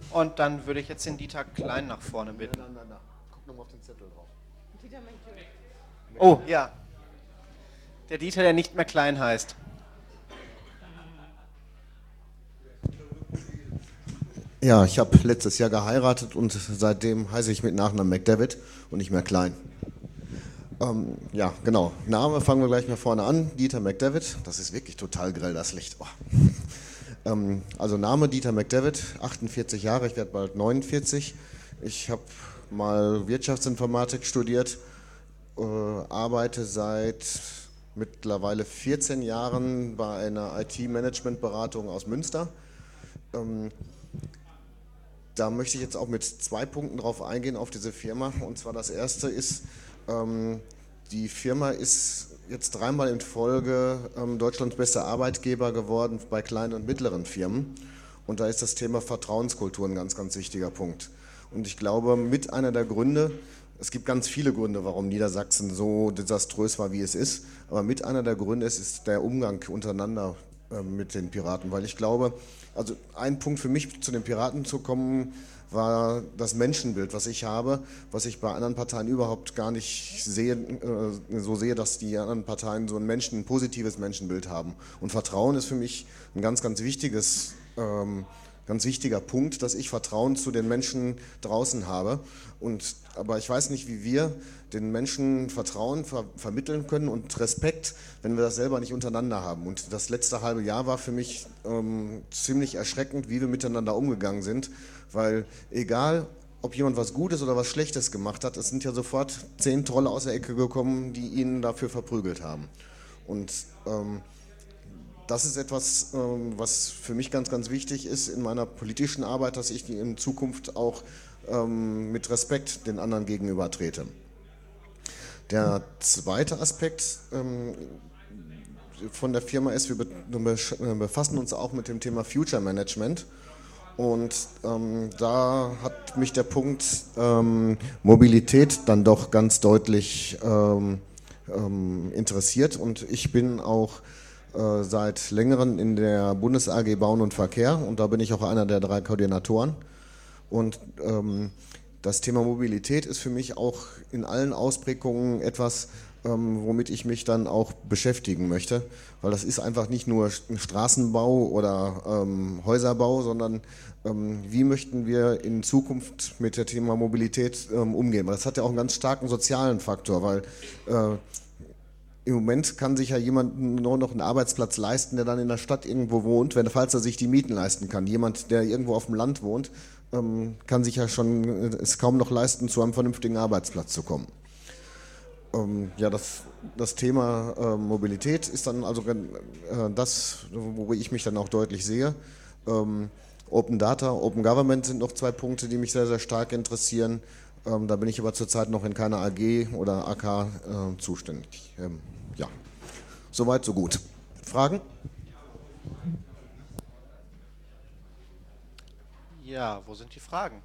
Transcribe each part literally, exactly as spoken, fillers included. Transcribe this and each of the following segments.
Und dann würde ich jetzt den Dieter Klein nach vorne bitten. Nein, nein, nein, nein. Guck nochmal auf den Zettel drauf. Dieter McDermott. Oh, ja. Der Dieter, der nicht mehr Klein heißt. Ja, ich habe letztes Jahr geheiratet und seitdem heiße ich mit Nachnamen McDavid und nicht mehr Klein. Ähm, ja, genau. Name fangen wir gleich mal vorne an. Dieter McDavid. Das ist wirklich total grell, das Licht. Oh. ähm, also Name Dieter McDavid, achtundvierzig Jahre, ich werde bald neunundvierzig. Ich habe mal Wirtschaftsinformatik studiert, äh, arbeite seit mittlerweile vierzehn Jahren bei einer I T-Management-Beratung aus Münster. Ähm, Da möchte ich jetzt auch mit zwei Punkten drauf eingehen, auf diese Firma. Und zwar das erste ist, ähm, die Firma ist jetzt dreimal in Folge ähm, Deutschlands bester Arbeitgeber geworden bei kleinen und mittleren Firmen. Und da ist das Thema Vertrauenskultur ein ganz, ganz wichtiger Punkt. Und ich glaube, mit einer der Gründe, es gibt ganz viele Gründe, warum Niedersachsen so desaströs war, wie es ist, aber mit einer der Gründe ist, ist der Umgang untereinander äh, mit den Piraten. Weil ich glaube, also ein Punkt für mich, zu den Piraten zu kommen, war das Menschenbild, was ich habe, was ich bei anderen Parteien überhaupt gar nicht sehe, äh, so sehe, dass die anderen Parteien so ein Menschen, ein positives Menschenbild haben. Und Vertrauen ist für mich ein ganz, ganz wichtiges, ähm, ganz wichtiger Punkt, dass ich Vertrauen zu den Menschen draußen habe. Und, aber ich weiß nicht, wie wir den Menschen Vertrauen ver vermitteln können und Respekt, wenn wir das selber nicht untereinander haben. Und das letzte halbe Jahr war für mich ähm, ziemlich erschreckend, wie wir miteinander umgegangen sind, weil egal, ob jemand was Gutes oder was Schlechtes gemacht hat, es sind ja sofort zehn Trolle aus der Ecke gekommen, die ihn dafür verprügelt haben. Und ähm, das ist etwas, ähm, was für mich ganz, ganz wichtig ist in meiner politischen Arbeit, dass ich in Zukunft auch ähm, mit Respekt den anderen gegenüber trete. Der zweite Aspekt ähm, von der Firma ist, wir be befassen uns auch mit dem Thema Future Management. Und ähm, da hat mich der Punkt ähm, Mobilität dann doch ganz deutlich ähm, ähm, interessiert. Und ich bin auch äh, seit längerem in der Bundes-A G Bauen und Verkehr und da bin ich auch einer der drei Koordinatoren. Und ähm, das Thema Mobilität ist für mich auch in allen Ausprägungen etwas, ähm, womit ich mich dann auch beschäftigen möchte, weil das ist einfach nicht nur Straßenbau oder ähm, Häuserbau, sondern ähm, wie möchten wir in Zukunft mit dem Thema Mobilität ähm, umgehen, weil das hat ja auch einen ganz starken sozialen Faktor, weil äh, im Moment kann sich ja jemand nur noch einen Arbeitsplatz leisten, der dann in der Stadt irgendwo wohnt, wenn, falls er sich die Mieten leisten kann. Jemand, der irgendwo auf dem Land wohnt, ähm, kann sich ja schon es kaum noch leisten, zu einem vernünftigen Arbeitsplatz zu kommen. Ähm, ja, das, das Thema äh, Mobilität ist dann also äh, das, wo ich mich dann auch deutlich sehe. Ähm, Open Data, Open Government sind noch zwei Punkte, die mich sehr, sehr stark interessieren. Ähm, da bin ich aber zurzeit noch in keiner A G oder A K äh, zuständig. Ähm, ja, soweit, so gut. Fragen? Ja, wo sind die Fragen?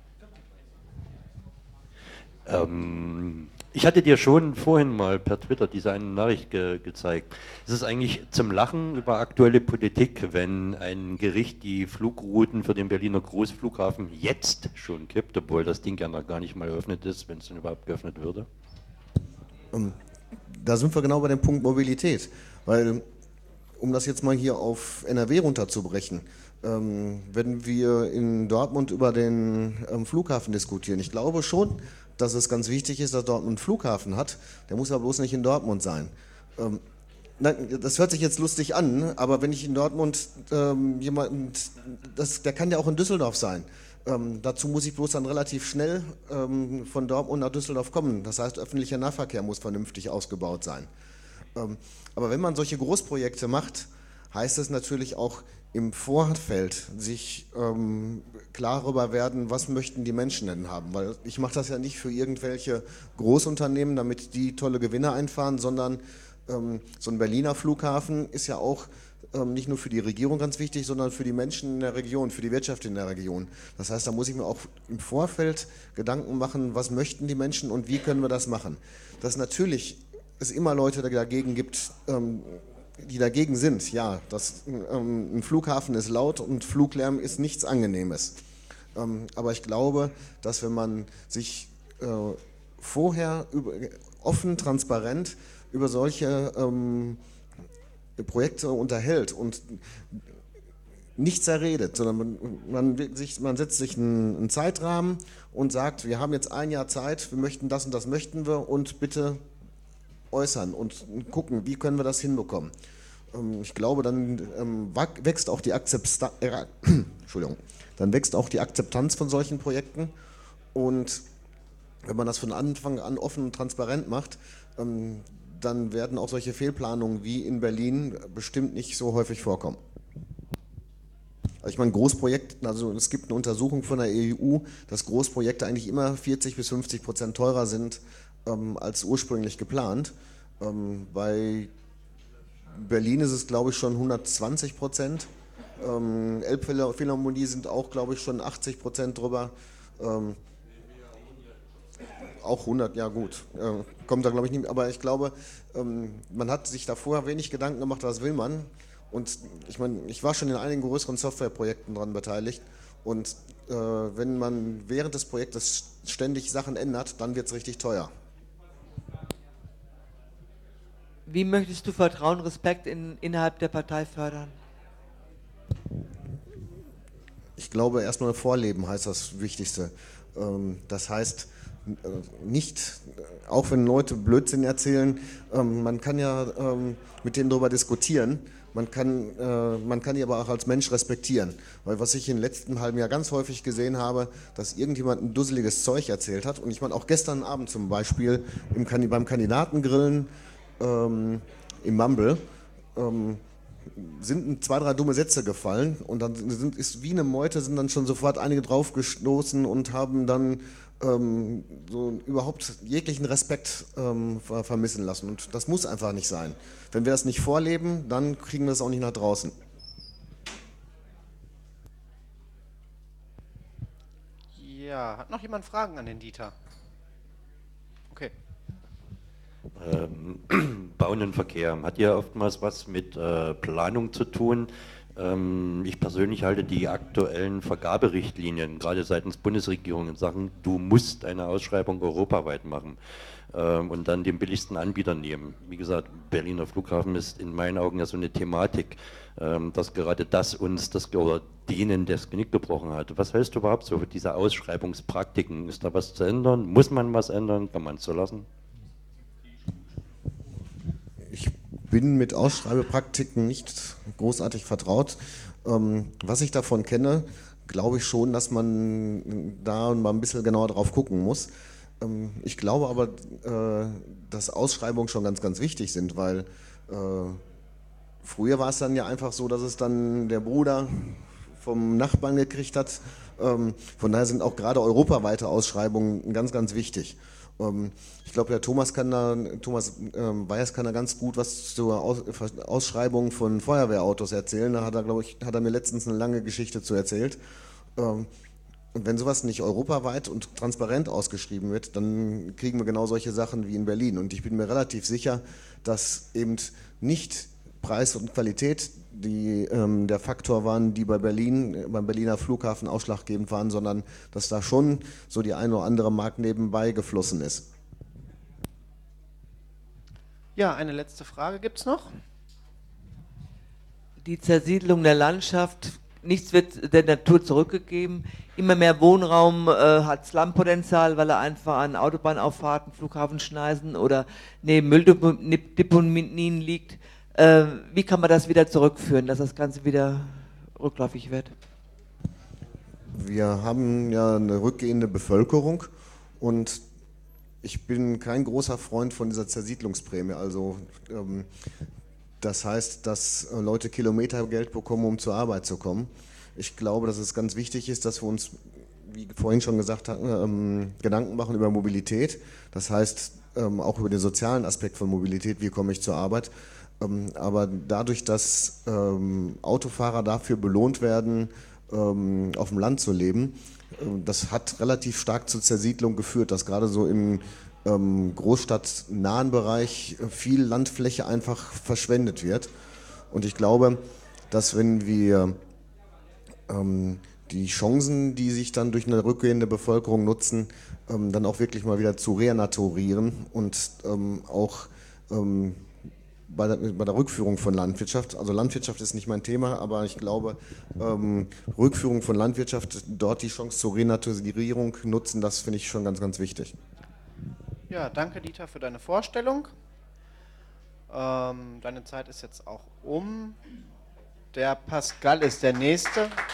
Ähm, ich hatte dir schon vorhin mal per Twitter diese eine Nachricht ge gezeigt. Es ist eigentlich zum Lachen über aktuelle Politik, wenn ein Gericht die Flugrouten für den Berliner Großflughafen jetzt schon kippt, obwohl das Ding ja noch gar nicht mal eröffnet ist, wenn es denn überhaupt geöffnet würde. Ähm, da sind wir genau bei dem Punkt Mobilität, weil, um das jetzt mal hier auf N R W runterzubrechen, ähm, wenn wir in Dortmund über den ähm, Flughafen diskutieren, ich glaube schon, dass es ganz wichtig ist, dass Dortmund einen Flughafen hat, der muss aber bloß nicht in Dortmund sein. Ähm, nein, das hört sich jetzt lustig an, aber wenn ich in Dortmund ähm, jemanden, das, der kann ja auch in Düsseldorf sein. Ähm, dazu muss ich bloß dann relativ schnell ähm, von Dortmund nach Düsseldorf kommen. Das heißt, öffentlicher Nahverkehr muss vernünftig ausgebaut sein. Ähm, aber wenn man solche Großprojekte macht, heißt es natürlich auch im Vorfeld sich ähm, klar darüber werden, was möchten die Menschen denn haben. Weil ich mache das ja nicht für irgendwelche Großunternehmen, damit die tolle Gewinne einfahren, sondern ähm, so ein Berliner Flughafen ist ja auch ähm, nicht nur für die Regierung ganz wichtig, sondern für die Menschen in der Region, für die Wirtschaft in der Region. Das heißt, da muss ich mir auch im Vorfeld Gedanken machen, was möchten die Menschen und wie können wir das machen. Dass natürlich es immer Leute dagegen gibt, ähm, die dagegen sind. Ja, das, ähm, ein Flughafen ist laut und Fluglärm ist nichts Angenehmes. Ähm, aber ich glaube, dass wenn man sich äh, vorher über, offen, transparent über solche ähm, Projekte unterhält und nicht zerredet, sondern man, man, sich, man setzt sich einen, einen Zeitrahmen und sagt, wir haben jetzt ein Jahr Zeit, wir möchten das und das möchten wir und bitte äußern und gucken, wie können wir das hinbekommen. Ähm, ich glaube, dann ähm, wächst auch die Akzeptanz, äh, Entschuldigung, dann wächst auch die Akzeptanz von solchen Projekten und wenn man das von Anfang an offen und transparent macht, ähm, dann werden auch solche Fehlplanungen wie in Berlin bestimmt nicht so häufig vorkommen. Also ich meine, Großprojekte, also es gibt eine Untersuchung von der E U, dass Großprojekte eigentlich immer vierzig bis fünfzig Prozent teurer sind ähm, als ursprünglich geplant. Ähm, bei Berlin ist es, glaube ich, schon hundertzwanzig Prozent. Ähm, Elbphilharmonie sind auch, glaube ich, schon achtzig Prozent drüber. Ähm, auch hundert, ja gut, äh, kommt da glaube ich nicht mehr. Aber ich glaube, ähm, man hat sich da vorher wenig Gedanken gemacht, was will man. Und ich meine, ich war schon in einigen größeren Softwareprojekten daran beteiligt und äh, wenn man während des Projektes ständig Sachen ändert, dann wird es richtig teuer. Wie möchtest du Vertrauen, Respekt in, innerhalb der Partei fördern? Ich glaube, erstmal Vorleben heißt das Wichtigste. Ähm, das heißt, nicht, auch wenn Leute Blödsinn erzählen, ähm, man kann ja ähm, mit denen darüber diskutieren. Man kann, äh, man kann die aber auch als Mensch respektieren. Weil was ich im letzten halben Jahr ganz häufig gesehen habe, dass irgendjemand ein dusseliges Zeug erzählt hat. Und ich meine, auch gestern Abend zum Beispiel im, beim Kandidatengrillen ähm, im Mumble ähm, sind zwei, drei dumme Sätze gefallen. Und dann sind, ist wie eine Meute, sind dann schon sofort einige draufgestoßen und haben dann ähm, so überhaupt jeglichen Respekt ähm, ver vermissen lassen. Und das muss einfach nicht sein. Wenn wir das nicht vorleben, dann kriegen wir es auch nicht nach draußen. Ja, hat noch jemand Fragen an den Dieter? Okay. Ähm, Bauen und Verkehr hat ja oftmals was mit äh, Planung zu tun. Ähm, ich persönlich halte die aktuellen Vergaberichtlinien, gerade seitens Bundesregierung, in Sachen, du musst eine Ausschreibung europaweit machen ähm, und dann den billigsten Anbieter nehmen. Wie gesagt, Berliner Flughafen ist in meinen Augen ja so eine Thematik, ähm, dass gerade das uns, das, oder denen das Genick gebrochen hat. Was hältst du überhaupt so für diese Ausschreibungspraktiken? Ist da was zu ändern? Muss man was ändern? Kann man es so lassen? Ich bin mit Ausschreibepraktiken nicht großartig vertraut. Ähm, was ich davon kenne, glaube ich schon, dass man da mal ein bisschen genauer drauf gucken muss. Ähm, ich glaube aber, äh, dass Ausschreibungen schon ganz, ganz wichtig sind, weil äh, früher war es dann ja einfach so, dass es dann der Bruder vom Nachbarn gekriegt hat. Ähm, von daher sind auch gerade europaweite Ausschreibungen ganz, ganz wichtig. Ich glaube, der Thomas kann da, Thomas ähm, Weyers kann da ganz gut was zur Aus, Ausschreibung von Feuerwehrautos erzählen. Da hat er, glaube ich, hat er mir letztens eine lange Geschichte zu erzählt. Ähm, und wenn sowas nicht europaweit und transparent ausgeschrieben wird, dann kriegen wir genau solche Sachen wie in Berlin. Und ich bin mir relativ sicher, dass eben nicht Preis und Qualität die ähm, der Faktor waren, die bei Berlin, beim Berliner Flughafen ausschlaggebend waren, sondern dass da schon so die eine oder andere Mark nebenbei geflossen ist. Ja, eine letzte Frage gibt es noch. Die Zersiedlung der Landschaft, nichts wird der Natur zurückgegeben, immer mehr Wohnraum äh, hat Slumpotenzial, weil er einfach an Autobahnauffahrten, Flughafenschneisen oder neben Mülldeponien liegt. Äh, wie kann man das wieder zurückführen, dass das Ganze wieder rückläufig wird? Wir haben ja eine rückgehende Bevölkerung und ich bin kein großer Freund von dieser Zersiedlungsprämie. Also ähm, das heißt, dass Leute Kilometergeld bekommen, um zur Arbeit zu kommen. Ich glaube, dass es ganz wichtig ist, dass wir uns, wie vorhin schon gesagt haben, ähm, Gedanken machen über Mobilität. Das heißt ähm, auch über den sozialen Aspekt von Mobilität, wie komme ich zur Arbeit. Aber dadurch, dass ähm, Autofahrer dafür belohnt werden, ähm, auf dem Land zu leben, äh, das hat relativ stark zur Zersiedlung geführt, dass gerade so im ähm, großstadtnahen Bereich viel Landfläche einfach verschwendet wird. Und ich glaube, dass wenn wir ähm, die Chancen, die sich dann durch eine rückgehende Bevölkerung nutzen, ähm, dann auch wirklich mal wieder zu renaturieren und ähm, auch ähm, bei, der, bei der Rückführung von Landwirtschaft, also Landwirtschaft ist nicht mein Thema, aber ich glaube, ähm, Rückführung von Landwirtschaft, dort die Chance zur Renaturierung nutzen, das finde ich schon ganz, ganz wichtig. Ja, danke Dieter für deine Vorstellung. Ähm, deine Zeit ist jetzt auch um. Der Pascal ist der Nächste.